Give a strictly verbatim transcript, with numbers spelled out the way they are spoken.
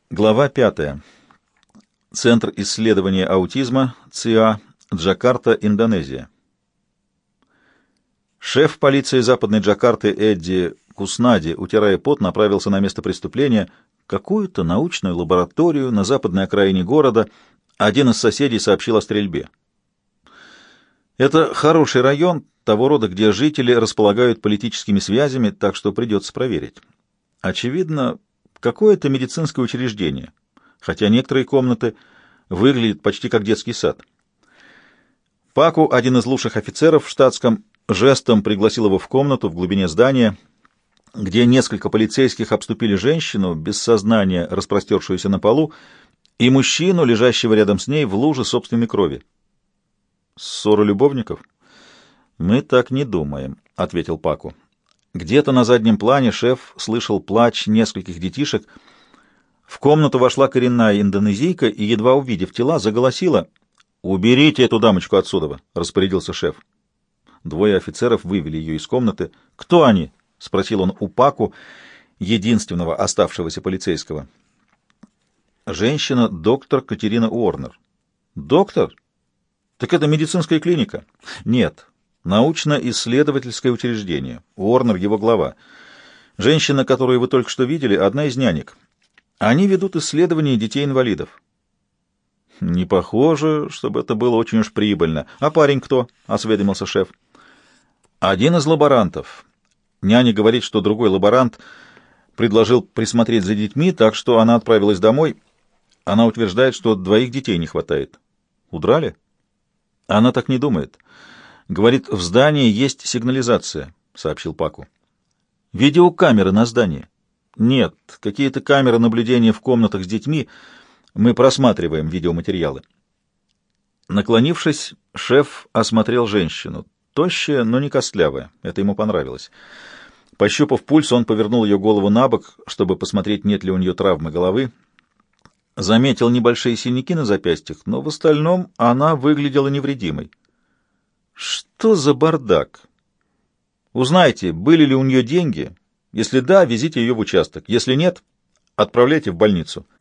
Глава пятая. Центр исследования аутизма, ЦИА, Джакарта, Индонезия. Шеф полиции Западной Джакарты Эдди Куснади, утирая пот, направился на место преступления, какую-то научную лабораторию на западной окраине города. Один из соседей сообщил о стрельбе. Это хороший район, того рода, где жители располагают политическими связями, так что придется проверить. Очевидно, какое-то медицинское учреждение, хотя некоторые комнаты выглядят почти как детский сад. Паку, один из лучших офицеров в штатском, жестом пригласил его в комнату в глубине здания, где несколько полицейских обступили женщину, без сознания распростершуюся на полу, и мужчину, лежащего рядом с ней в луже собственной крови. «Ссора любовников?» «Мы так не думаем», — ответил Паку. Где-то на заднем плане шеф слышал плач нескольких детишек. В комнату вошла коренная индонезийка и, едва увидев тела, заголосила: «Уберите эту дамочку отсюда!» — распорядился шеф. Двое офицеров вывели ее из комнаты. «Кто они?» — спросил он у Паку, единственного оставшегося полицейского. «Женщина, доктор Катерина Уорнер». «Доктор? Так это медицинская клиника?» «Нет. Научно-исследовательское учреждение. Уорнер — его глава. Женщина, которую вы только что видели, одна из нянек. Они ведут исследования детей-инвалидов». «Не похоже, чтобы это было очень уж прибыльно. А парень кто?» — осведомился шеф. «Один из лаборантов. Няня говорит, что другой лаборант предложил присмотреть за детьми, так что она отправилась домой. Она утверждает, что двоих детей не хватает». «Удрали?» «Она так не думает. Говорит, в здании есть сигнализация», — сообщил Паку. «Видеокамеры на здании?» «Нет, какие-то камеры наблюдения в комнатах с детьми. Мы просматриваем видеоматериалы». Наклонившись, шеф осмотрел женщину. Тощая, но не костлявая. Это ему понравилось. Пощупав пульс, он повернул ее голову на бок, чтобы посмотреть, нет ли у нее травмы головы. Заметил небольшие синяки на запястьях, но в остальном она выглядела невредимой. «Что за бардак? Узнайте, были ли у нее деньги. Если да, везите ее в участок. Если нет, отправляйте в больницу».